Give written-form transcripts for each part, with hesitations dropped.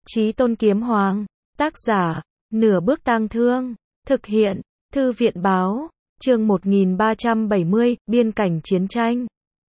Chí Tôn Kiếm Hoàng, tác giả, Nửa Bước Tang Thương, thực hiện, Thư viện báo, chương 1370, biên cảnh chiến tranh.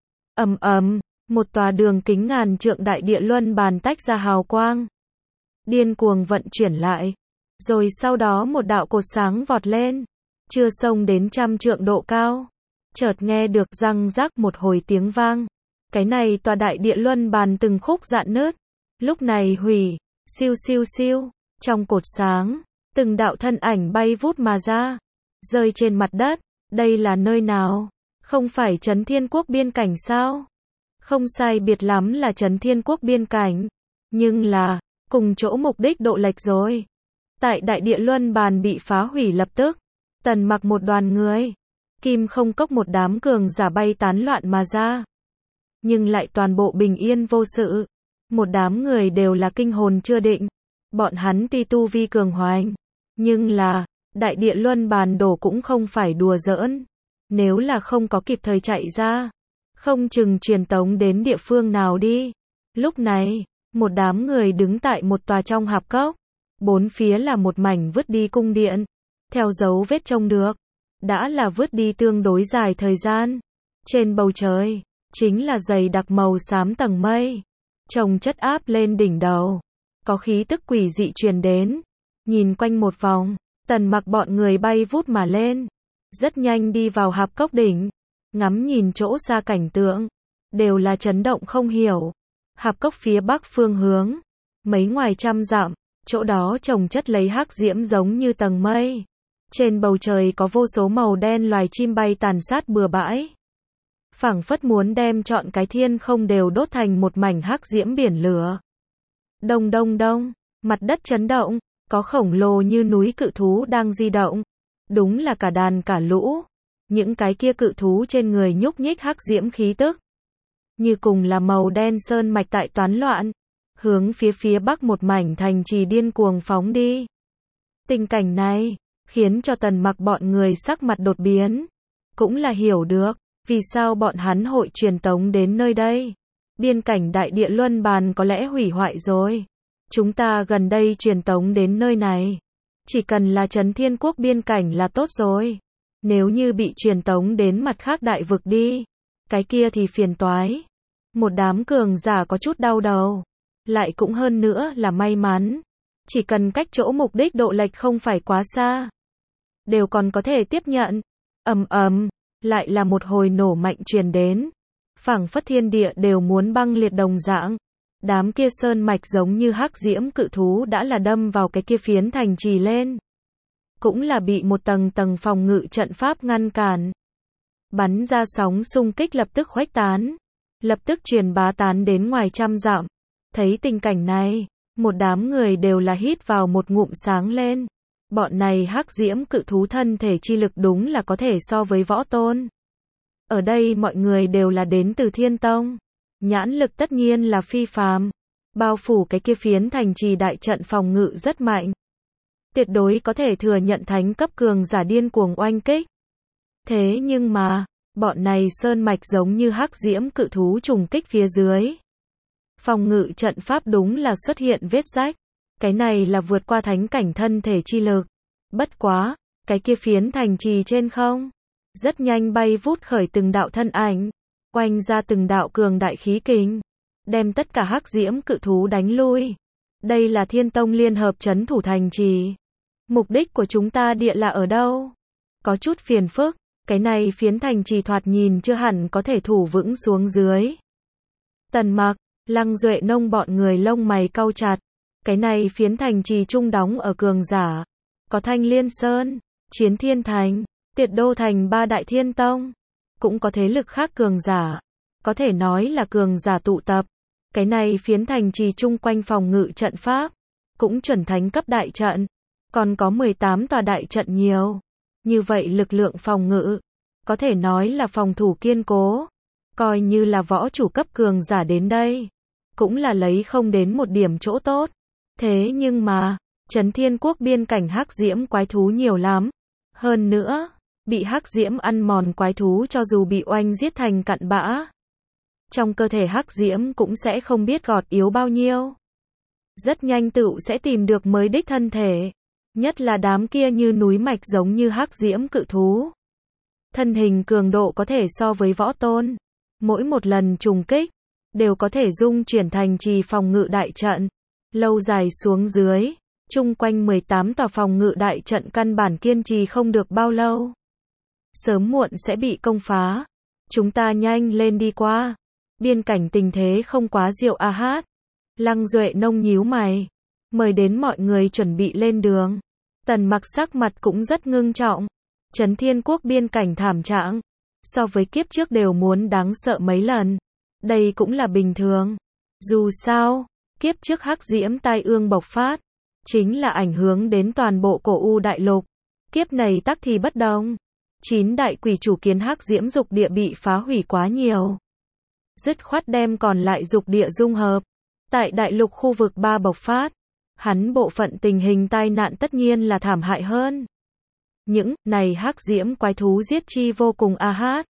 Ầm ầm, một tòa đường kính ngàn trượng đại địa luân bàn tách ra hào quang. Điên cuồng vận chuyển lại. Rồi sau đó một đạo cột sáng vọt lên, chưa xông đến 100 trượng độ cao. Chợt nghe được răng rắc một hồi tiếng vang. Cái này tòa đại địa luân bàn từng khúc rạn nứt. Lúc này hủy, siêu siêu siêu, trong cột sáng, từng đạo thân ảnh bay vút mà ra, rơi trên mặt đất. Đây là nơi nào? Không phải Trấn Thiên Quốc biên cảnh sao? Không sai biệt lắm là Trấn Thiên Quốc biên cảnh, nhưng là cùng chỗ mục đích độ lệch rồi. Tại đại địa luân bàn bị phá hủy lập tức, Tần Mặc một đoàn người, Kim Không Cốc một đám cường giả bay tán loạn mà ra, nhưng lại toàn bộ bình yên vô sự. Một đám người đều là kinh hồn chưa định. Bọn hắn tuy tu vi cường hoành, nhưng là đại địa luân bàn đổ cũng không phải đùa giỡn. Nếu là không có kịp thời chạy ra, không chừng truyền tống đến địa phương nào đi. Lúc này, một đám người đứng tại một tòa trong hạp cốc, bốn phía là một mảnh vứt đi cung điện. Theo dấu vết trông được, đã là vứt đi tương đối dài thời gian. Trên bầu trời, chính là dày đặc màu xám tầng mây, chồng chất áp lên đỉnh đầu. Có khí tức quỷ dị truyền đến. Nhìn quanh một vòng, Tần Mặc bọn người bay vút mà lên, rất nhanh đi vào hạp cốc đỉnh, ngắm nhìn chỗ xa cảnh tượng, đều là chấn động không hiểu. Hạp cốc phía bắc phương hướng, mấy ngoài 100 dặm, chỗ đó chồng chất lấy hắc diễm giống như tầng mây. Trên bầu trời có vô số màu đen loài chim bay tàn sát bừa bãi, phảng phất muốn đem trọn cái thiên không đều đốt thành một mảnh hắc diễm biển lửa. Đông đông đông, mặt đất chấn động, có khổng lồ như núi cự thú đang di động. Đúng là cả đàn cả lũ. Những cái kia cự thú trên người nhúc nhích hắc diễm khí tức, như cùng là màu đen sơn mạch tại toán loạn, hướng phía bắc một mảnh thành trì điên cuồng phóng đi. Tình cảnh này khiến cho Tần Mặc bọn người sắc mặt đột biến, cũng là hiểu được vì sao bọn hắn hội truyền tống đến nơi đây. Biên cảnh đại địa luân bàn có lẽ hủy hoại rồi. Chúng ta gần đây truyền tống đến nơi này, chỉ cần là Trấn Thiên Quốc biên cảnh là tốt rồi. Nếu như bị truyền tống đến mặt khác đại vực đi, cái kia thì phiền toái. Một đám cường giả có chút đau đầu, lại cũng hơn nữa là may mắn. Chỉ cần cách chỗ mục đích độ lệch không phải quá xa, đều còn có thể tiếp nhận. Ầm ầm, lại là một hồi nổ mạnh truyền đến, phảng phất thiên địa đều muốn băng liệt đồng dạng. Đám kia sơn mạch giống như hắc diễm cự thú đã là đâm vào cái kia phiến thành trì lên, cũng là bị một tầng tầng phòng ngự trận pháp ngăn cản. Bắn ra sóng xung kích lập tức khuếch tán, lập tức truyền bá tán đến ngoài 100 dặm. Thấy tình cảnh này, một đám người đều là hít vào một ngụm sáng lên. Bọn này hắc diễm cự thú thân thể chi lực đúng là có thể so với võ tôn. Ở đây mọi người đều là đến từ Thiên Tông, nhãn lực tất nhiên là phi phàm. Bao phủ cái kia phiến thành trì đại trận phòng ngự rất mạnh, tuyệt đối có thể thừa nhận thánh cấp cường giả điên cuồng oanh kích. Thế nhưng mà, bọn này sơn mạch giống như hắc diễm cự thú trùng kích phía dưới, phòng ngự trận pháp đúng là xuất hiện vết rách. Cái này là vượt qua thánh cảnh thân thể chi lực. Bất quá, cái kia phiến thành trì trên không, rất nhanh bay vút khởi từng đạo thân ảnh, oanh ra từng đạo cường đại khí kình, đem tất cả hắc diễm cự thú đánh lui. Đây là Thiên Tông liên hợp trấn thủ thành trì. Mục đích của chúng ta địa là ở đâu? Có chút phiền phức, cái này phiến thành trì thoạt nhìn chưa hẳn có thể thủ vững xuống dưới. Tần Mặc, Lăng Duệ Nông bọn người lông mày cau chặt. Cái này phiến thành trì trung đóng ở cường giả, có Thanh Liên Sơn, Chiến Thiên Thành, Tiệt Đô Thành ba đại thiên tông, cũng có thế lực khác cường giả, có thể nói là cường giả tụ tập. Cái này phiến thành trì chung quanh phòng ngự trận pháp, cũng chuẩn thánh cấp đại trận, còn có 18 tòa đại trận nhiều. Như vậy lực lượng phòng ngự, có thể nói là phòng thủ kiên cố. Coi như là võ chủ cấp cường giả đến đây, cũng là lấy không đến một điểm chỗ tốt. Thế nhưng mà, Trấn Thiên Quốc biên cảnh hắc diễm quái thú nhiều lắm. Hơn nữa, bị hắc diễm ăn mòn quái thú cho dù bị oanh giết thành cặn bã, trong cơ thể hắc diễm cũng sẽ không biết gọt yếu bao nhiêu. rất nhanh tựu sẽ tìm được mới đích thân thể. Nhất là đám kia như núi mạch giống như hắc diễm cự thú. Thân hình cường độ có thể so với võ tôn. Mỗi một lần trùng kích, đều có thể dung chuyển thành trì phòng ngự đại trận. Lâu dài xuống dưới, chung quanh 18 tòa phòng ngự đại trận căn bản kiên trì không được bao lâu. Sớm muộn sẽ bị công phá. Chúng ta nhanh lên đi qua. Biên cảnh tình thế không quá diệu a hát. Lăng Duệ Nông nhíu mày. Mời đến mọi người chuẩn bị lên đường. Tần Mặc sắc mặt cũng rất ngưng trọng. Trấn Thiên Quốc biên cảnh thảm trạng. So với kiếp trước đều muốn đáng sợ mấy lần. Đây cũng là bình thường. Dù sao, kiếp trước hắc diễm tai ương bộc phát. Chính là ảnh hưởng đến toàn bộ cổ U đại lục. Kiếp này tắc thì bất đồng. 9 đại quỷ chủ kiến hắc diễm dục địa bị phá hủy quá nhiều. Dứt khoát đem còn lại dục địa dung hợp. Tại đại lục khu vực 3 bộc phát. Hắn bộ phận tình hình tai nạn tất nhiên là thảm hại hơn. Những này hắc diễm quái thú giết chi vô cùng a hát.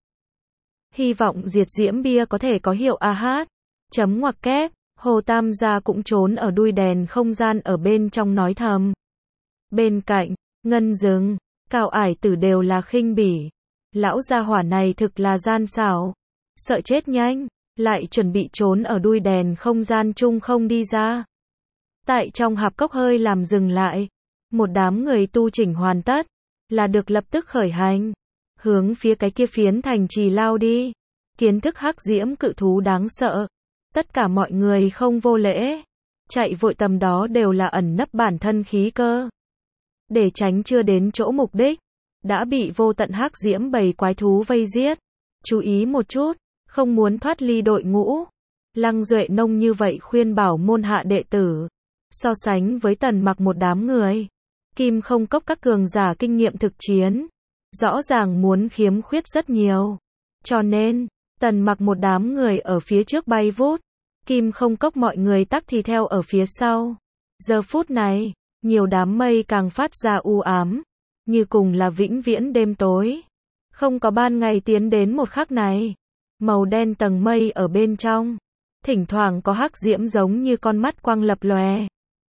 Hy vọng diệt diễm bia có thể có hiệu a hát. Chấm ngoặc kép. Hồ Tam gia cũng trốn ở đuôi đèn không gian ở bên trong nói thầm. Bên cạnh, Ngân Dừng, Cao Ải Tử đều là khinh bỉ. Lão gia hỏa này thực là gian xảo. Sợ chết nhanh, lại chuẩn bị trốn ở đuôi đèn không gian chung không đi ra. Tại trong hạp cốc hơi làm dừng lại. Một đám người tu chỉnh hoàn tất, là được lập tức khởi hành. Hướng phía cái kia phiến thành trì lao đi. Kiến thức hắc diễm cự thú đáng sợ. Tất cả mọi người không vô lễ. Chạy vội tầm đó đều là ẩn nấp bản thân khí cơ. Để tránh chưa đến chỗ mục đích. Đã bị vô tận hắc diễm bầy quái thú vây giết. Chú ý một chút, không muốn thoát ly đội ngũ. Lăng Duệ Nông như vậy khuyên bảo môn hạ đệ tử. So sánh với Tần Mặc một đám người. Kim Không Cốc các cường giả kinh nghiệm thực chiến. Rõ ràng muốn khiếm khuyết rất nhiều. Cho nên, Tần Mặc một đám người ở phía trước bay vút. Kim Không Cốc mọi người tắc thì theo ở phía sau. Giờ phút này, nhiều đám mây càng phát ra u ám. Như cùng là vĩnh viễn đêm tối. Không có ban ngày tiến đến một khắc này. Màu đen tầng mây ở bên trong. Thỉnh thoảng có hắc diễm giống như con mắt quang lập lòe.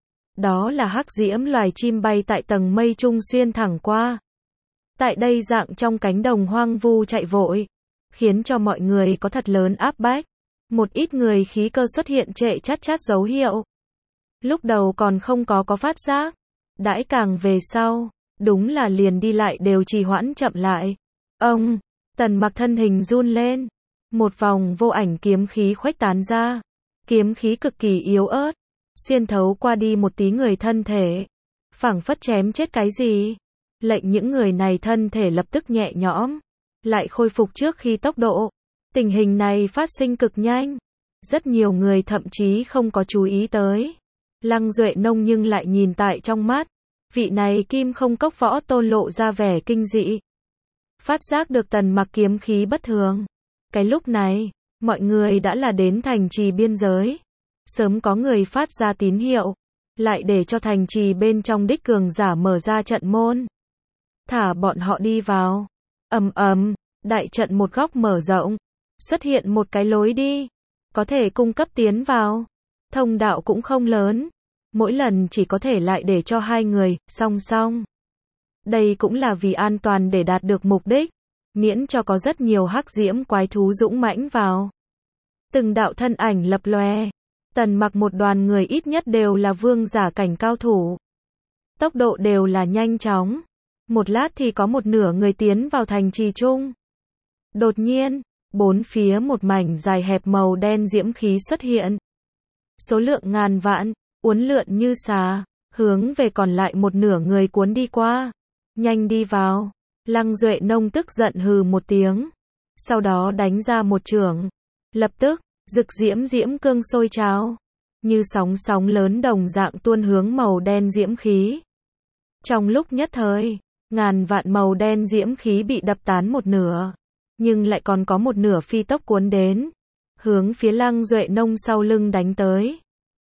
Đó là hắc diễm loài chim bay tại tầng mây trung xuyên thẳng qua. Tại đây dạng trong cánh đồng hoang vu chạy vội. Khiến cho mọi người có thật lớn áp bách. Một ít người khí cơ xuất hiện trệ chát chát dấu hiệu. Lúc đầu còn không có phát giác. Đãi càng về sau, đúng là liền đi lại đều trì hoãn chậm lại. Ông, Tần Mặc thân hình run lên. Một vòng vô ảnh kiếm khí khuếch tán ra. Kiếm khí cực kỳ yếu ớt. Xuyên thấu qua đi một tí người thân thể. Phảng phất chém chết cái gì. Lệnh những người này thân thể lập tức nhẹ nhõm. Lại khôi phục trước khi tốc độ. Tình hình này phát sinh cực nhanh. Rất nhiều người thậm chí không có chú ý tới. Lăng Duệ Nông nhưng lại nhìn tại trong mắt. Vị này Kim Không Cốc võ tôn lộ ra vẻ kinh dị. Phát giác được Tần Mặc kiếm khí bất thường. Cái lúc này, mọi người đã là đến thành trì biên giới. Sớm có người phát ra tín hiệu. Lại để cho thành trì bên trong đích cường giả mở ra trận môn. Thả bọn họ đi vào. Ầm ầm, đại trận một góc mở rộng. Xuất hiện một cái lối đi. Có thể cung cấp tiến vào. Thông đạo cũng không lớn. Mỗi lần chỉ có thể lại để cho 2 người, song song. Đây cũng là vì an toàn để đạt được mục đích. Miễn cho có rất nhiều hắc diễm quái thú dũng mãnh vào. Từng đạo thân ảnh lập lòe. Tần Mặc một đoàn người ít nhất đều là vương giả cảnh cao thủ. Tốc độ đều là nhanh chóng. Một lát thì có một nửa người tiến vào thành trì chung. Đột nhiên, bốn phía một mảnh dài hẹp màu đen diễm khí xuất hiện. Số lượng ngàn vạn, uốn lượn như xà, hướng về còn lại một nửa người cuốn đi qua. Nhanh đi vào. Lăng Duệ Nông tức giận hừ một tiếng. Sau đó đánh ra một chưởng. Lập tức, rực diễm cương sôi trào. Như sóng lớn đồng dạng tuôn hướng màu đen diễm khí. Trong lúc nhất thời, ngàn vạn màu đen diễm khí bị đập tán một nửa. Nhưng lại còn có một nửa phi tốc cuốn đến. Hướng phía Lăng Duệ Nông sau lưng đánh tới.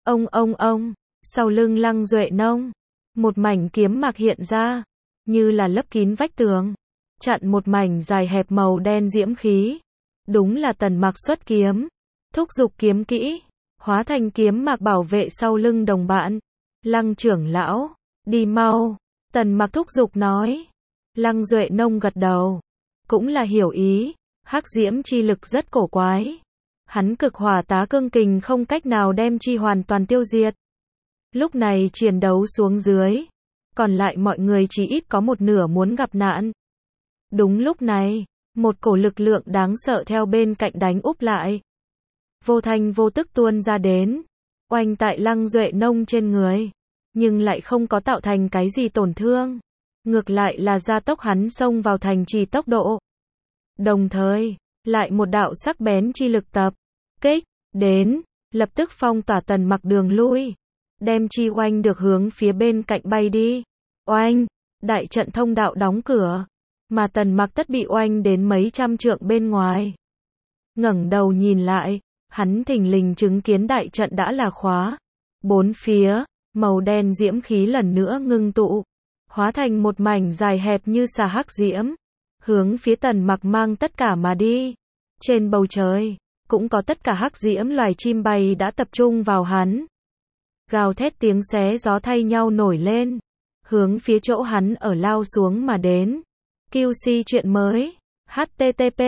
Ông, sau lưng Lăng Duệ Nông. Một mảnh kiếm mạc hiện ra. Như là lấp kín vách tường. Chặn một mảnh dài hẹp màu đen diễm khí. Đúng là Tần Mặc xuất kiếm. Thúc giục kiếm kỹ. hóa thành kiếm mạc bảo vệ sau lưng đồng bạn. Lăng trưởng lão, đi mau, Tần Mặc thúc giục nói. Lăng Duệ Nông gật đầu, cũng là hiểu ý, hắc diễm chi lực rất cổ quái. Hắn cực hỏa tá cương kình không cách nào đem chi hoàn toàn tiêu diệt. Lúc này chiến đấu xuống dưới, còn lại mọi người chỉ ít có một nửa muốn gặp nạn. Đúng lúc này, một cổ lực lượng đáng sợ theo bên cạnh đánh úp lại. Vô thanh vô tức tuôn ra đến, oanh tại Lăng Duệ Nông trên người, nhưng lại không có tạo thành cái gì tổn thương. Ngược lại là gia tốc hắn xông vào thành trì tốc độ. Đồng thời, lại một đạo sắc bén chi lực tập kích đến, lập tức phong tỏa Tần Mặc đường lui, đem chi oanh được hướng phía bên cạnh bay đi. Oanh, đại trận thông đạo đóng cửa, mà Tần Mặc tất bị oanh đến mấy trăm trượng bên ngoài. Ngẩng đầu nhìn lại, hắn thình lình chứng kiến đại trận đã là khóa. Bốn phía, màu đen diễm khí lần nữa ngưng tụ, hóa thành một mảnh dài hẹp như xà hắc diễm, hướng phía Tần Mặc mang tất cả mà đi. Trên bầu trời, cũng có tất cả hắc diễm loài chim bay đã tập trung vào hắn. Gào thét tiếng xé gió thay nhau nổi lên, hướng phía chỗ hắn ở lao xuống mà đến. QC chuyện mới, http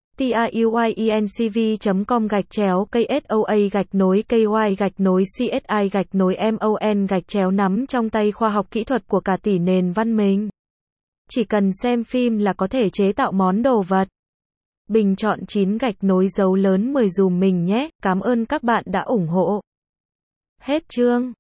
tiuyencv.com/KSOA-KY-CSI-MON-nắm trong tay khoa học kỹ thuật của cả tỷ nền văn minh. Chỉ cần xem phim là có thể chế tạo món đồ vật. Bình chọn 9 dấu lớn 10 dùm mình nhé, cảm ơn các bạn đã ủng hộ. Hết chương.